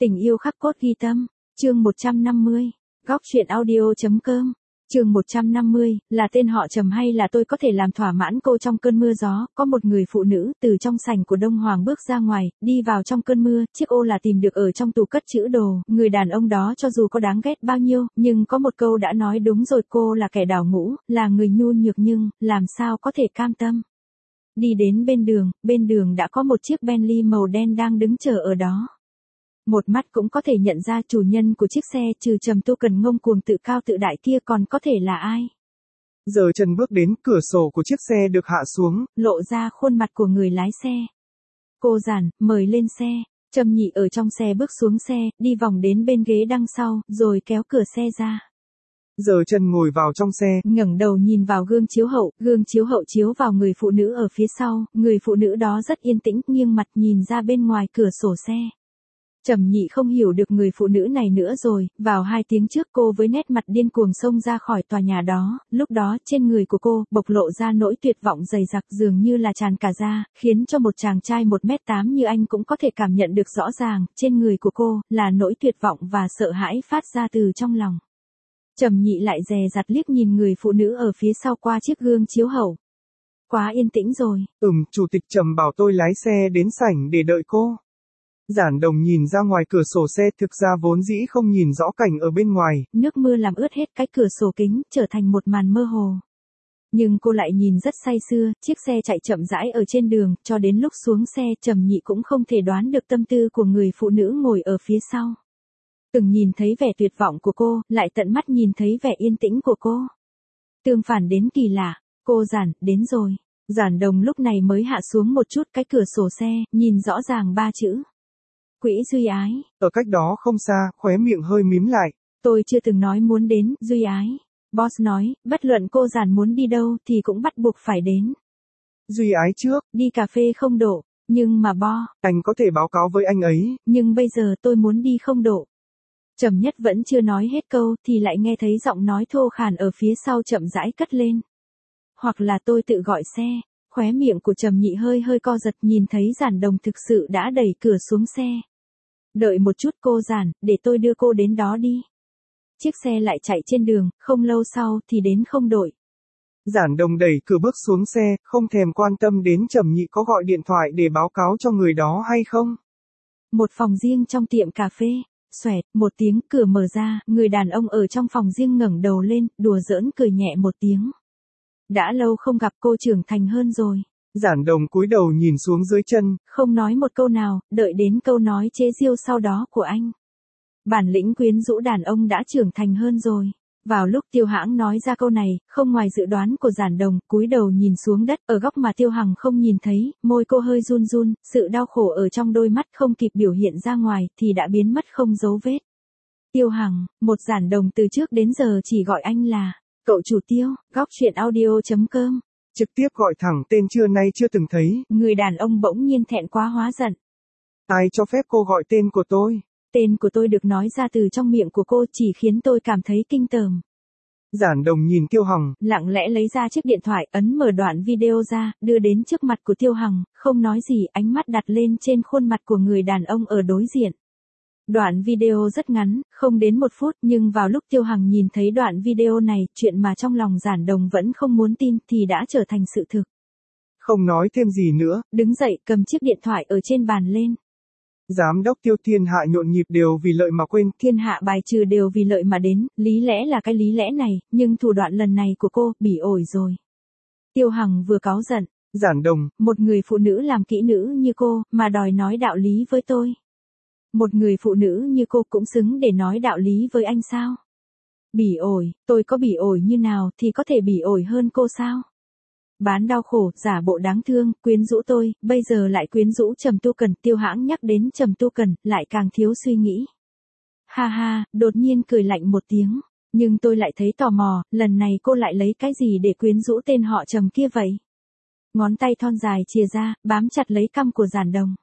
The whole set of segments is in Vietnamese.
Tình yêu khắc cốt ghi tâm, chương 150, góc truyện audio.com. Chương 150, là tên họ Trầm hay là tôi có thể làm thỏa mãn cô trong cơn mưa gió, có một người phụ nữ từ trong sảnh của Đông Hoàng bước ra ngoài, đi vào trong cơn mưa, chiếc ô là tìm được ở trong tủ cất trữ đồ, người đàn ông đó cho dù có đáng ghét bao nhiêu, nhưng có một câu đã nói đúng rồi, cô là kẻ đào ngũ, là người nhu nhược nhưng, làm sao có thể cam tâm. Đi đến bên đường đã có một chiếc Bentley màu đen đang đứng chờ ở đó. Một mắt cũng có thể nhận ra chủ nhân của chiếc xe, trừ Trầm Tu Cần ngông cuồng tự cao tự đại kia còn có thể là ai. Giờ Trần bước đến, cửa sổ của chiếc xe được hạ xuống, lộ ra khuôn mặt của người lái xe. Cô Giản, mời lên xe. Trầm Nhị ở trong xe bước xuống xe, đi vòng đến bên ghế đằng sau, rồi kéo cửa xe ra. Giờ Trần ngồi vào trong xe, ngẩng đầu nhìn vào gương chiếu hậu chiếu vào người phụ nữ ở phía sau, người phụ nữ đó rất yên tĩnh, nghiêng mặt nhìn ra bên ngoài cửa sổ xe. Trầm Nhị không hiểu được người phụ nữ này nữa rồi, vào 2 tiếng trước cô với nét mặt điên cuồng xông ra khỏi tòa nhà đó, lúc đó trên người của cô bộc lộ ra nỗi tuyệt vọng dày dặc dường như là tràn cả da, khiến cho một chàng trai 1m8 như anh cũng có thể cảm nhận được rõ ràng, trên người của cô là nỗi tuyệt vọng và sợ hãi phát ra từ trong lòng. Trầm Nhị lại dè dặt liếc nhìn người phụ nữ ở phía sau qua chiếc gương chiếu hậu. Quá yên tĩnh rồi. Chủ tịch Trầm bảo tôi lái xe đến sảnh để đợi cô. Giản Đồng nhìn ra ngoài cửa sổ xe, thực ra vốn dĩ không nhìn rõ cảnh ở bên ngoài. Nước mưa làm ướt hết cái cửa sổ kính, trở thành một màn mơ hồ. Nhưng cô lại nhìn rất say sưa, chiếc xe chạy chậm rãi ở trên đường, cho đến lúc xuống xe Trầm Nhị cũng không thể đoán được tâm tư của người phụ nữ ngồi ở phía sau. Từng nhìn thấy vẻ tuyệt vọng của cô, lại tận mắt nhìn thấy vẻ yên tĩnh của cô. Tương phản đến kỳ lạ, cô Giản, đến rồi. Giản Đồng lúc này mới hạ xuống một chút cái cửa sổ xe, nhìn rõ ràng 3 chữ. Quỹ Duy Ái. Ở cách đó không xa, khóe miệng hơi mím lại. Tôi chưa từng nói muốn đến, Duy Ái. Boss nói, bất luận cô Giản muốn đi đâu thì cũng bắt buộc phải đến. Duy Ái trước. Đi cà phê không độ, nhưng mà anh có thể báo cáo với anh ấy. Nhưng bây giờ tôi muốn đi không độ. Trầm Nhất vẫn chưa nói hết câu thì lại nghe thấy giọng nói thô khàn ở phía sau chậm rãi cất lên. Hoặc là tôi tự gọi xe. Khóe miệng của Trầm Nhị hơi co giật, nhìn thấy Giản Đồng thực sự đã đẩy cửa xuống xe. Đợi một chút cô Giản, để tôi đưa cô đến đó đi. Chiếc xe lại chạy trên đường, không lâu sau thì đến không đội. Giản Đồng đẩy cửa bước xuống xe, không thèm quan tâm đến Trầm Nhị có gọi điện thoại để báo cáo cho người đó hay không. Một phòng riêng trong tiệm cà phê. Xoẹt, một tiếng cửa mở ra, người đàn ông ở trong phòng riêng ngẩng đầu lên, đùa giỡn cười nhẹ một tiếng. Đã lâu không gặp, cô trưởng thành hơn rồi. Giản Đồng cúi đầu nhìn xuống dưới chân, không nói một câu nào, đợi đến câu nói chế giễu sau đó của anh. Bản lĩnh quyến rũ đàn ông đã trưởng thành hơn rồi. Vào lúc Tiêu Hãng nói ra câu này, không ngoài dự đoán của Giản Đồng, cúi đầu nhìn xuống đất, ở góc mà Tiêu Hằng không nhìn thấy, môi cô hơi run run, sự đau khổ ở trong đôi mắt không kịp biểu hiện ra ngoài, thì đã biến mất không dấu vết. Tiêu Hằng, một Giản Đồng từ trước đến giờ chỉ gọi anh là cậu chủ Tiêu, góc truyện audio.com. Trực tiếp gọi thẳng tên trưa nay chưa từng thấy. Người đàn ông bỗng nhiên thẹn quá hóa giận. Ai cho phép cô gọi tên của tôi? Tên của tôi được nói ra từ trong miệng của cô chỉ khiến tôi cảm thấy kinh tởm. Giản Đồng nhìn Tiêu Hằng, lặng lẽ lấy ra chiếc điện thoại, ấn mở đoạn video ra, đưa đến trước mặt của Tiêu Hằng, không nói gì, ánh mắt đặt lên trên khuôn mặt của người đàn ông ở đối diện. Đoạn video rất ngắn, không đến 1 phút, nhưng vào lúc Tiêu Hằng nhìn thấy đoạn video này, chuyện mà trong lòng Giản Đồng vẫn không muốn tin thì đã trở thành sự thực. Không nói thêm gì nữa, đứng dậy cầm chiếc điện thoại ở trên bàn lên. Giám đốc Tiêu, thiên hạ nhộn nhịp đều vì lợi mà quên. Thiên hạ bài trừ đều vì lợi mà đến, lý lẽ là cái lý lẽ này, nhưng thủ đoạn lần này của cô, bỉ ổi rồi. Tiêu Hằng vừa cáu giận. Giản Đồng, một người phụ nữ làm kỹ nữ như cô, mà đòi nói đạo lý với tôi. Một người phụ nữ như cô cũng xứng để nói đạo lý với anh sao? Bỉ ổi, tôi có bỉ ổi như nào thì có thể bỉ ổi hơn cô sao? Bán đau khổ, giả bộ đáng thương, quyến rũ tôi, bây giờ lại quyến rũ Trầm Tu Cần. Tiêu Hãng nhắc đến Trầm Tu Cần, lại càng thiếu suy nghĩ. Ha ha, đột nhiên cười lạnh một tiếng. Nhưng tôi lại thấy tò mò, lần này cô lại lấy cái gì để quyến rũ tên họ Trầm kia vậy? Ngón tay thon dài chìa ra, bám chặt lấy cằm của Giản Đồng.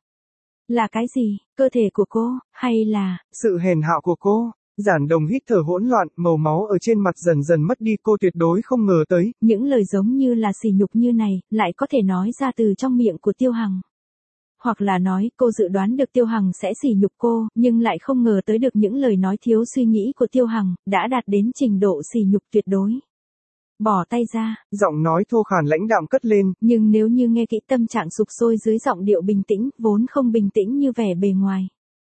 Là cái gì? Cơ thể của cô, hay là sự hèn hạ của cô? Giản Đồng hít thở hỗn loạn, màu máu ở trên mặt dần dần mất đi, cô tuyệt đối không ngờ tới. Những lời giống như là sỉ nhục như này, lại có thể nói ra từ trong miệng của Tiêu Hằng. hoặc là nói cô dự đoán được Tiêu Hằng sẽ sỉ nhục cô, nhưng lại không ngờ tới được những lời nói thiếu suy nghĩ của Tiêu Hằng, đã đạt đến trình độ sỉ nhục tuyệt đối. Bỏ tay ra. Giọng nói thô khàn lãnh đạm cất lên. Nhưng nếu như nghe kỹ tâm trạng sụp sôi dưới giọng điệu bình tĩnh, vốn không bình tĩnh như vẻ bề ngoài.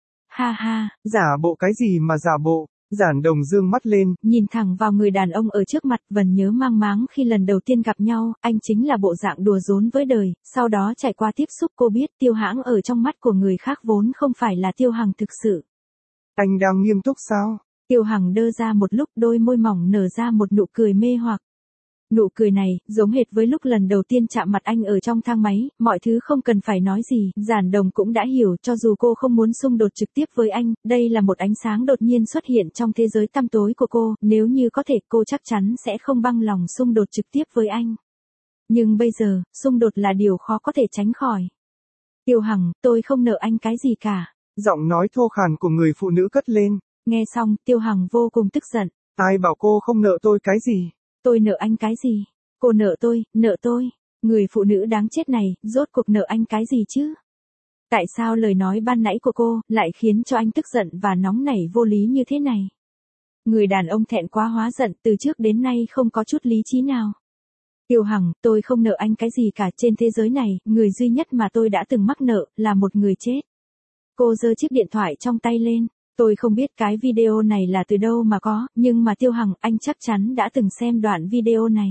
Ha ha. Giả bộ cái gì mà giả bộ? Giản Đồng dương mắt lên, nhìn thẳng vào người đàn ông ở trước mặt, vẫn nhớ mang máng khi lần đầu tiên gặp nhau, anh chính là bộ dạng đùa giỡn với đời, sau đó trải qua tiếp xúc cô biết Tiêu Hãng ở trong mắt của người khác vốn không phải là Tiêu Hằng thực sự. Anh đang nghiêm túc sao? Tiêu Hằng đơ ra một lúc, đôi môi mỏng nở ra một nụ cười mê hoặc. Nụ cười này, giống hệt với lúc lần đầu tiên chạm mặt anh ở trong thang máy, mọi thứ không cần phải nói gì, Giản Đồng cũng đã hiểu, cho dù cô không muốn xung đột trực tiếp với anh, đây là một ánh sáng đột nhiên xuất hiện trong thế giới tăm tối của cô, nếu như có thể cô chắc chắn sẽ không băng lòng xung đột trực tiếp với anh. Nhưng bây giờ, xung đột là điều khó có thể tránh khỏi. Tiêu Hằng, tôi không nợ anh cái gì cả. Giọng nói thô khàn của người phụ nữ cất lên. Nghe xong, Tiêu Hằng vô cùng tức giận. Ai bảo cô không nợ tôi cái gì? Tôi nợ anh cái gì? Cô nợ tôi. Người phụ nữ đáng chết này, rốt cuộc nợ anh cái gì chứ? Tại sao lời nói ban nãy của cô lại khiến cho anh tức giận và nóng nảy vô lý như thế này? Người đàn ông thẹn quá hóa giận, từ trước đến nay không có chút lý trí nào. Tiêu Hằng, tôi không nợ anh cái gì cả, trên thế giới này, người duy nhất mà tôi đã từng mắc nợ là một người chết. Cô giơ chiếc điện thoại trong tay lên. Tôi không biết cái video này là từ đâu mà có, nhưng mà Tiêu Hằng, anh chắc chắn đã từng xem đoạn video này.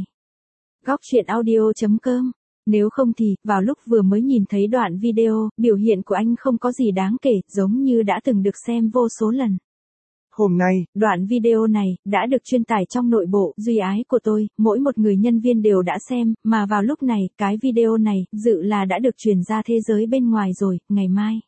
Góc truyện audio.com. Nếu không thì, vào lúc vừa mới nhìn thấy đoạn video, biểu hiện của anh không có gì đáng kể, giống như đã từng được xem vô số lần. Hôm nay, đoạn video này đã được truyền tải trong nội bộ duy ái của tôi, mỗi một người nhân viên đều đã xem, mà vào lúc này, cái video này dự là đã được truyền ra thế giới bên ngoài rồi, ngày mai.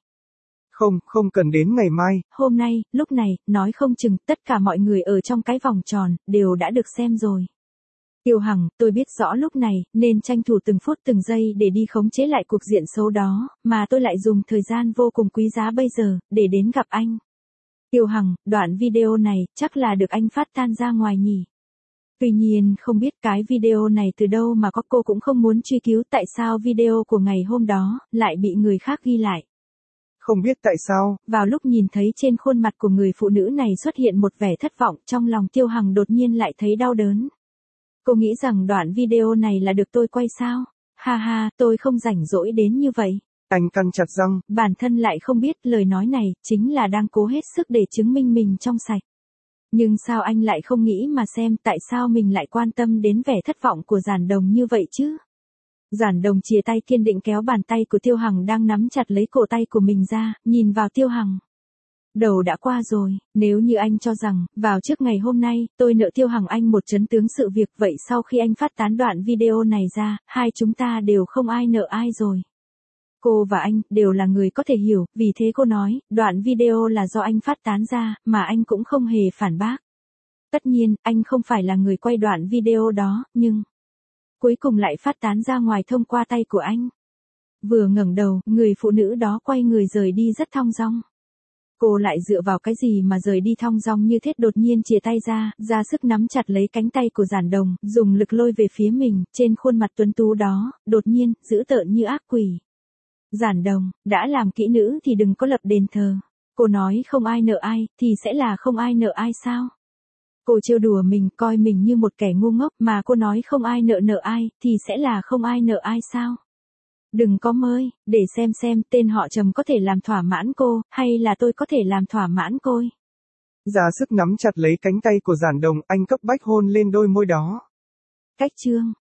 Không cần đến ngày mai. Hôm nay, lúc này, nói không chừng, tất cả mọi người ở trong cái vòng tròn, đều đã được xem rồi. Tiêu Hằng, tôi biết rõ lúc này, nên tranh thủ từng phút từng giây để đi khống chế lại cuộc diện xấu đó, mà tôi lại dùng thời gian vô cùng quý giá bây giờ, để đến gặp anh. Tiêu Hằng, đoạn video này, chắc là được anh phát tan ra ngoài nhỉ? Tuy nhiên, không biết cái video này từ đâu mà có, cô cũng không muốn truy cứu tại sao video của ngày hôm đó, lại bị người khác ghi lại. Không biết tại sao, vào lúc nhìn thấy trên khuôn mặt của người phụ nữ này xuất hiện một vẻ thất vọng, trong lòng Tiêu Hằng đột nhiên lại thấy đau đớn. Cô nghĩ rằng đoạn video này là được tôi quay sao? Ha ha, tôi không rảnh rỗi đến như vậy. Anh cắn chặt răng. Bản thân lại không biết lời nói này chính là đang cố hết sức để chứng minh mình trong sạch. Nhưng sao anh lại không nghĩ mà xem tại sao mình lại quan tâm đến vẻ thất vọng của Giản Đồng như vậy chứ? Giản Đồng chìa tay kiên định kéo bàn tay của Tiêu Hằng đang nắm chặt lấy cổ tay của mình ra, nhìn vào Tiêu Hằng. Đầu đã qua rồi, nếu như anh cho rằng, vào trước ngày hôm nay, tôi nợ Tiêu Hằng anh một chấn tướng sự việc, vậy sau khi anh phát tán đoạn video này ra, hai chúng ta đều không ai nợ ai rồi. Cô và anh, đều là người có thể hiểu, vì thế cô nói, đoạn video là do anh phát tán ra, mà anh cũng không hề phản bác. Tất nhiên, anh không phải là người quay đoạn video đó, nhưng cuối cùng lại phát tán ra ngoài thông qua tay của anh. Vừa ngẩng đầu, người phụ nữ đó quay người rời đi rất thong dong. Cô lại dựa vào cái gì mà rời đi thong dong như thế? Đột nhiên chìa tay ra sức nắm chặt lấy cánh tay của Giản Đồng, dùng lực lôi về phía mình, trên khuôn mặt tuấn tú đó, đột nhiên, dữ tợn như ác quỷ. Giản Đồng, đã làm kỹ nữ thì đừng có lập đền thờ. Cô nói không ai nợ ai, thì sẽ là không ai nợ ai sao? Cô trêu đùa mình, coi mình như một kẻ ngu ngốc, mà cô nói không ai nợ ai, thì sẽ là không ai nợ ai sao? Đừng có mơ, để xem tên họ Trầm có thể làm thỏa mãn cô, hay là tôi có thể làm thỏa mãn cô. Ra sức nắm chặt lấy cánh tay của Giản Đồng, anh cấp bách hôn lên đôi môi đó. Cách chương